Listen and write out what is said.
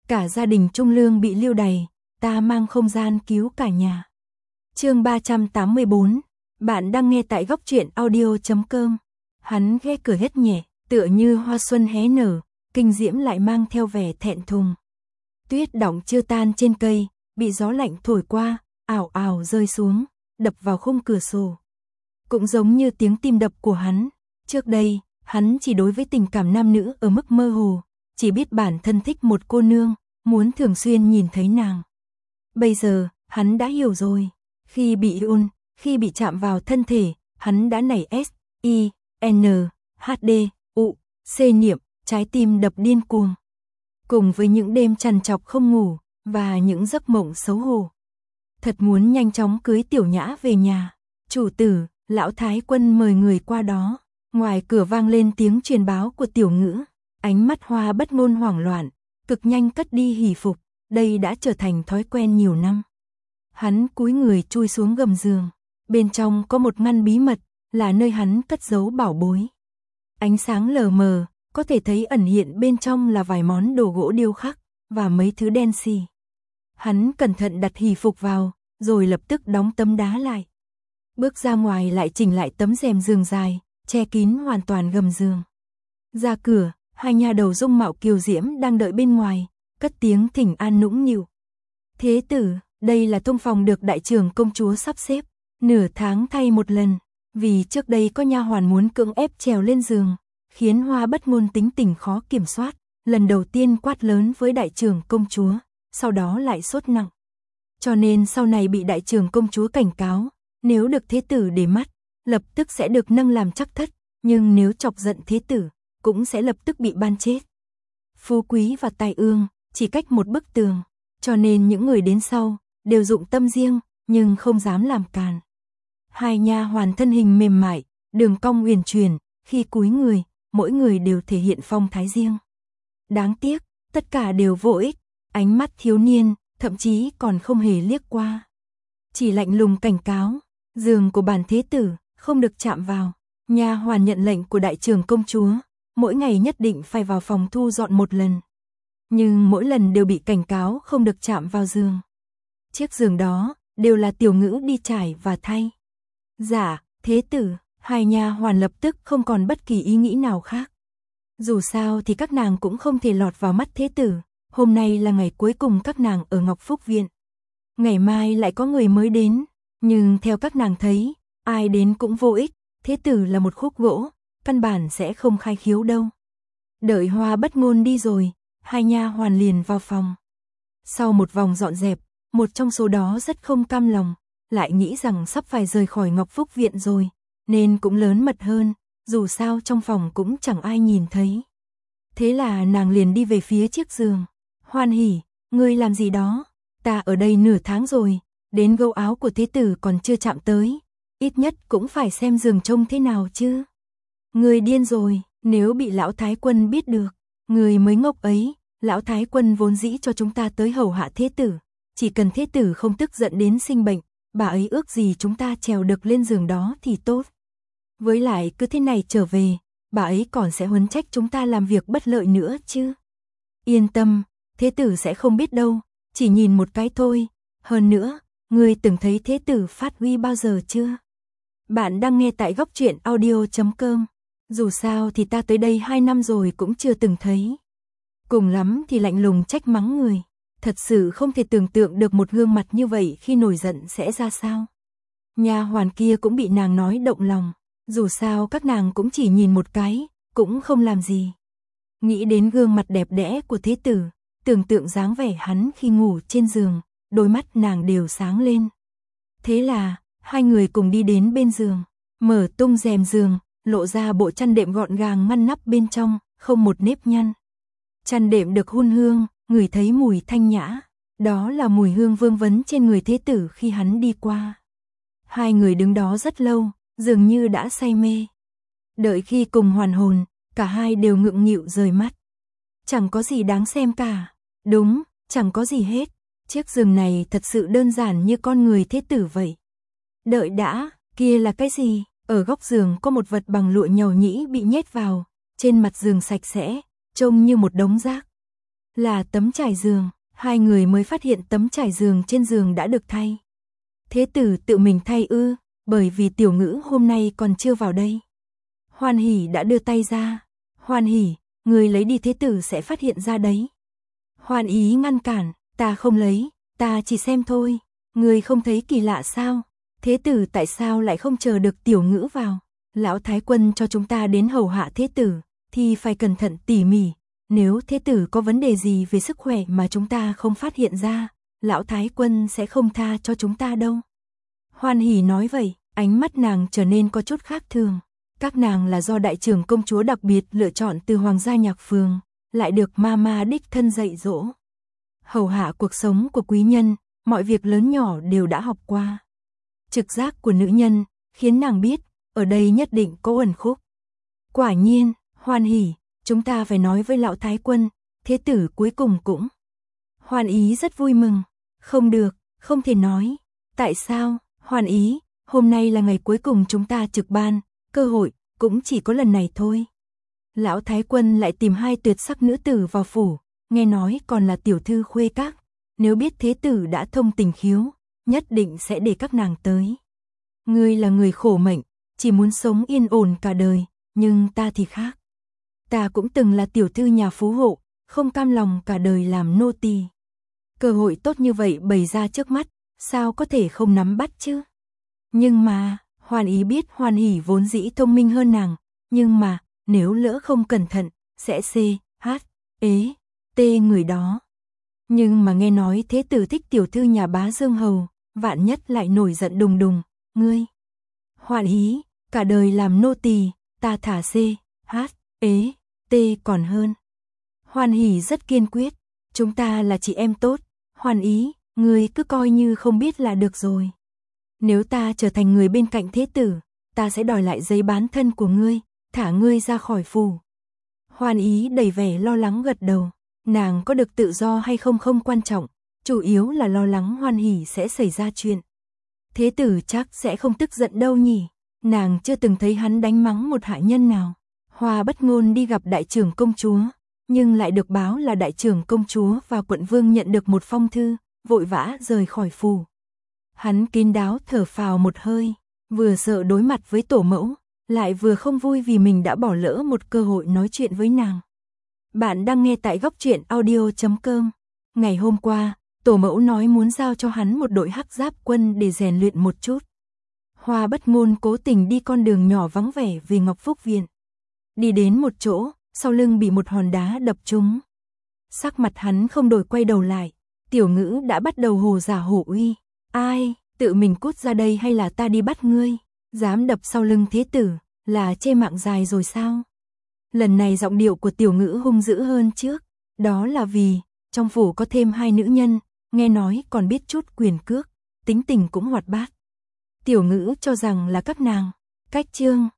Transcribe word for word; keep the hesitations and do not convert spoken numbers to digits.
cả gia đình Trung Lương bị lưu đày, ta mang không gian cứu cả nhà. Chương ba trăm tám mươi bốn, bạn đang nghe tại góc truyện audio chấm com. Hắn khẽ cười hết nhẹ, tựa như hoa xuân hé nở, kinh diễm lại mang theo vẻ thẹn thùng. Tuyết đọng chưa tan trên cây, bị gió lạnh thổi qua, ảo ảo rơi xuống, đập vào khung cửa sổ. Cũng giống như tiếng tim đập của hắn, trước đây, hắn chỉ đối với tình cảm nam nữ ở mức mơ hồ, chỉ biết bản thân thích một cô nương, muốn thường xuyên nhìn thấy nàng. Bây giờ, hắn đã hiểu rồi, khi bị ôn, khi bị chạm vào thân thể, hắn đã nảy S, I, N, H D, U, C niệm, trái tim đập điên cuồng. Cùng với những đêm trằn trọc không ngủ, và những giấc mộng xấu hổ. Thật muốn nhanh chóng cưới Tiểu Nhã về nhà. Chủ tử, lão thái quân mời người qua đó. Ngoài cửa vang lên tiếng truyền báo của Tiểu Ngữ. Ánh mắt Hoa Bất Ngôn hoảng loạn, cực nhanh cất đi hỉ phục. Đây đã trở thành thói quen nhiều năm. Hắn cúi người chui xuống gầm giường. Bên trong có một ngăn bí mật, là nơi hắn cất giấu bảo bối. Ánh sáng lờ mờ, có thể thấy ẩn hiện bên trong là vài món đồ gỗ điêu khắc, và mấy thứ đen xì. Hắn cẩn thận đặt hỉ phục vào, rồi lập tức đóng tấm đá lại. Bước ra ngoài lại chỉnh lại tấm rèm giường dài, che kín hoàn toàn gầm giường. Ra cửa, hai nha đầu dung mạo kiều diễm đang đợi bên ngoài, cất tiếng thỉnh an nũng nịu. Thế tử, đây là thông phòng được đại trưởng công chúa sắp xếp, nửa tháng thay một lần, vì trước đây có nha hoàn muốn cưỡng ép trèo lên giường, khiến Hoa Bất Ngôn tính tình khó kiểm soát, lần đầu tiên quát lớn với đại trưởng công chúa, sau đó lại sốt nặng. Cho nên sau này bị đại trưởng công chúa cảnh cáo, nếu được thế tử để mắt, lập tức sẽ được nâng làm chắc thất, nhưng nếu chọc giận thế tử, cũng sẽ lập tức bị ban chết. Phú Quý và Tai Ương chỉ cách một bức tường, cho nên những người đến sau đều dụng tâm riêng, nhưng không dám làm càn. Hai nha hoàn thân hình mềm mại, đường cong uyển chuyển, khi cúi người, mỗi người đều thể hiện phong thái riêng. Đáng tiếc, tất cả đều vô ích, ánh mắt thiếu niên, thậm chí còn không hề liếc qua. Chỉ lạnh lùng cảnh cáo, giường của bản thế tử, không được chạm vào. Nha hoàn nhận lệnh của đại trưởng công chúa, mỗi ngày nhất định phải vào phòng thu dọn một lần. Nhưng mỗi lần đều bị cảnh cáo không được chạm vào giường. Chiếc giường đó, đều là Tiểu Ngữ đi trải và thay. Dạ, thế tử, hai nha hoàn lập tức không còn bất kỳ ý nghĩ nào khác. Dù sao thì các nàng cũng không thể lọt vào mắt thế tử, hôm nay là ngày cuối cùng các nàng ở Ngọc Phúc Viện. Ngày mai lại có người mới đến, nhưng theo các nàng thấy, ai đến cũng vô ích, thế tử là một khúc gỗ, căn bản sẽ không khai khiếu đâu. Đợi Hoa Bất Ngôn đi rồi, hai nha hoàn liền vào phòng. Sau một vòng dọn dẹp, một trong số đó rất không cam lòng, lại nghĩ rằng sắp phải rời khỏi Ngọc Phúc Viện rồi, nên cũng lớn mật hơn, dù sao trong phòng cũng chẳng ai nhìn thấy. Thế là nàng liền đi về phía chiếc giường. Hoan hỉ, ngươi làm gì đó? Ta ở đây nửa tháng rồi, đến gâu áo của thế tử còn chưa chạm tới, ít nhất cũng phải xem giường trông thế nào chứ. Ngươi điên rồi, nếu bị lão thái quân biết được, ngươi mới ngốc ấy, lão thái quân vốn dĩ cho chúng ta tới hầu hạ thế tử, chỉ cần thế tử không tức giận đến sinh bệnh, bà ấy ước gì chúng ta trèo được lên giường đó thì tốt. Với lại cứ thế này trở về, bà ấy còn sẽ huấn trách chúng ta làm việc bất lợi nữa chứ. Yên tâm, thế tử sẽ không biết đâu, chỉ nhìn một cái thôi. Hơn nữa, ngươi từng thấy thế tử phát huy bao giờ chưa? Bạn đang nghe tại góc truyện audio chấm com. Dù sao thì ta tới đây hai năm rồi cũng chưa từng thấy. Cùng lắm thì lạnh lùng trách mắng người. Thật sự không thể tưởng tượng được một gương mặt như vậy khi nổi giận sẽ ra sao. Nha hoàn kia cũng bị nàng nói động lòng. Dù sao các nàng cũng chỉ nhìn một cái, cũng không làm gì. Nghĩ đến gương mặt đẹp đẽ của thế tử, tưởng tượng dáng vẻ hắn khi ngủ trên giường, đôi mắt nàng đều sáng lên. Thế là, hai người cùng đi đến bên giường, mở tung rèm giường, lộ ra bộ chăn đệm gọn gàng ngăn nắp bên trong, không một nếp nhăn. Chăn đệm được hun hương, ngửi thấy mùi thanh nhã, đó là mùi hương vương vấn trên người thế tử khi hắn đi qua. Hai người đứng đó rất lâu, dường như đã say mê. Đợi khi cùng hoàn hồn, cả hai đều ngượng nghịu rời mắt. Chẳng có gì đáng xem cả. Đúng, chẳng có gì hết. Chiếc giường này thật sự đơn giản như con người thế tử vậy. Đợi đã, kia là cái gì? Ở góc giường có một vật bằng lụa nhầu nhĩ bị nhét vào, trên mặt giường sạch sẽ, trông như một đống rác. là tấm trải giường, hai người mới phát hiện tấm trải giường trên giường đã được thay. Thế tử tự mình thay ư, bởi vì Tiểu Ngữ hôm nay còn chưa vào đây. Hoan Hỉ đã đưa tay ra. Hoan Hỉ, người lấy đi thế tử sẽ phát hiện ra đấy. Hoan Ý ngăn cản, ta không lấy, ta chỉ xem thôi, người không thấy kỳ lạ sao? Thế tử tại sao lại không chờ được Tiểu Ngữ vào? Lão Thái Quân cho chúng ta đến hầu hạ thế tử, thì phải cẩn thận tỉ mỉ. Nếu thế tử có vấn đề gì về sức khỏe mà chúng ta không phát hiện ra, Lão Thái Quân sẽ không tha cho chúng ta đâu. Hoan Hỉ nói vậy, ánh mắt nàng trở nên có chút khác thường. Các nàng là do đại trưởng công chúa đặc biệt lựa chọn từ Hoàng gia Nhạc Phường, lại được Mama đích thân dạy dỗ. Hầu hạ cuộc sống của quý nhân, mọi việc lớn nhỏ đều đã học qua. Trực giác của nữ nhân khiến nàng biết, ở đây nhất định có uẩn khúc. Quả nhiên, Hoan Hỉ, chúng ta phải nói với Lão Thái Quân, thế tử cuối cùng cũng. Hoan Ý rất vui mừng. Không được, không thể nói. Tại sao? Hoan Ý, hôm nay là ngày cuối cùng chúng ta trực ban, cơ hội cũng chỉ có lần này thôi. Lão Thái Quân lại tìm hai tuyệt sắc nữ tử vào phủ, nghe nói còn là tiểu thư khuê các. Nếu biết thế tử đã thông tình khiếu, nhất định sẽ để các nàng tới. Ngươi là người khổ mệnh, chỉ muốn sống yên ổn cả đời, nhưng ta thì khác. Ta cũng từng là tiểu thư nhà phú hộ, không cam lòng cả đời làm nô tỳ. Cơ hội tốt như vậy bày ra trước mắt, sao có thể không nắm bắt chứ? Nhưng mà, Hoan Ý biết Hoan Hỉ vốn dĩ thông minh hơn nàng, nhưng mà, nếu lỡ không cẩn thận, sẽ xê, hát, ế, tê người đó. Nhưng mà nghe nói thế tử thích tiểu thư nhà bá Dương Hầu, vạn nhất lại nổi giận đùng đùng, ngươi. Hoan Ý, cả đời làm nô tỳ, ta thả xê, hát, ế, tê còn hơn. Hoan Hỉ rất kiên quyết, chúng ta là chị em tốt, Hoan Ý, ngươi cứ coi như không biết là được rồi. Nếu ta trở thành người bên cạnh thế tử, ta sẽ đòi lại giấy bán thân của ngươi, thả ngươi ra khỏi phủ. Hoan Ý đầy vẻ lo lắng gật đầu, nàng có được tự do hay không không quan trọng, chủ yếu là lo lắng Hoan Hỉ sẽ xảy ra chuyện. Thế tử chắc sẽ không tức giận đâu nhỉ, nàng chưa từng thấy hắn đánh mắng một hạ nhân nào. Hoa Bất Ngôn đi gặp đại trưởng công chúa, nhưng lại được báo là đại trưởng công chúa và quận vương nhận được một phong thư, vội vã rời khỏi phủ. Hắn kín đáo thở phào một hơi, vừa sợ đối mặt với tổ mẫu, lại vừa không vui vì mình đã bỏ lỡ một cơ hội nói chuyện với nàng. Bạn đang nghe tại góc truyện audio chấm com. Ngày hôm qua, tổ mẫu nói muốn giao cho hắn một đội hắc giáp quân để rèn luyện một chút. Hoa Bất Ngôn cố tình đi con đường nhỏ vắng vẻ về Ngọc Phúc Viện. Đi đến một chỗ, sau lưng bị một hòn đá đập trúng. Sắc mặt hắn không đổi, quay đầu lại, Tiểu Ngữ đã bắt đầu hồ giả hổ uy. Ai, tự mình cút ra đây hay là ta đi bắt ngươi? Dám đập sau lưng thế tử, là chê mạng dài rồi sao? Lần này giọng điệu của Tiểu Ngữ hung dữ hơn trước, đó là vì trong phủ có thêm hai nữ nhân, nghe nói còn biết chút quyền cước, tính tình cũng hoạt bát. Tiểu Ngữ cho rằng là các nàng. Cách chương